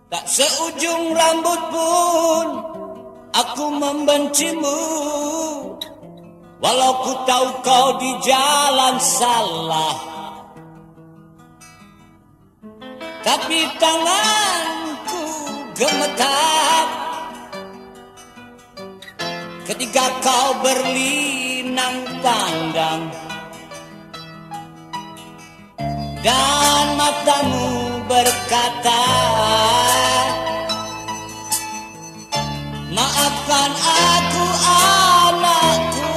Tak seujung rambut pun aku membencimu, walau ku tahu kau di jalan salah. Tapi tanganku gemetar ketika kau berlinang pandang, dan matamu berkata, maafkan aku anakku.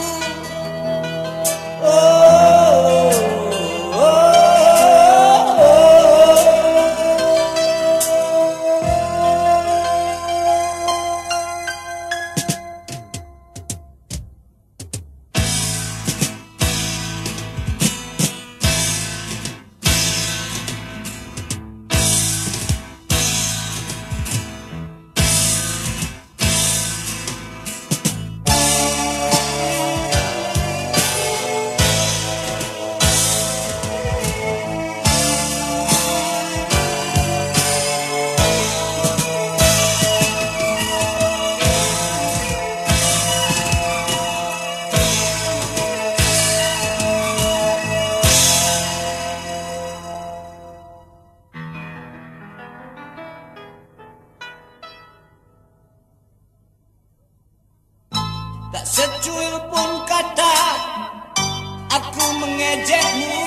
Tak secuil pun kata aku mengejekmu,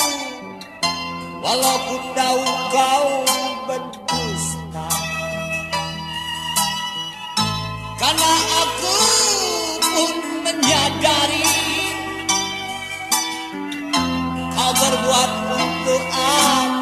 walau ku tahu kau berdusta. Karena aku pun menyadari kau berbuat untuk aku.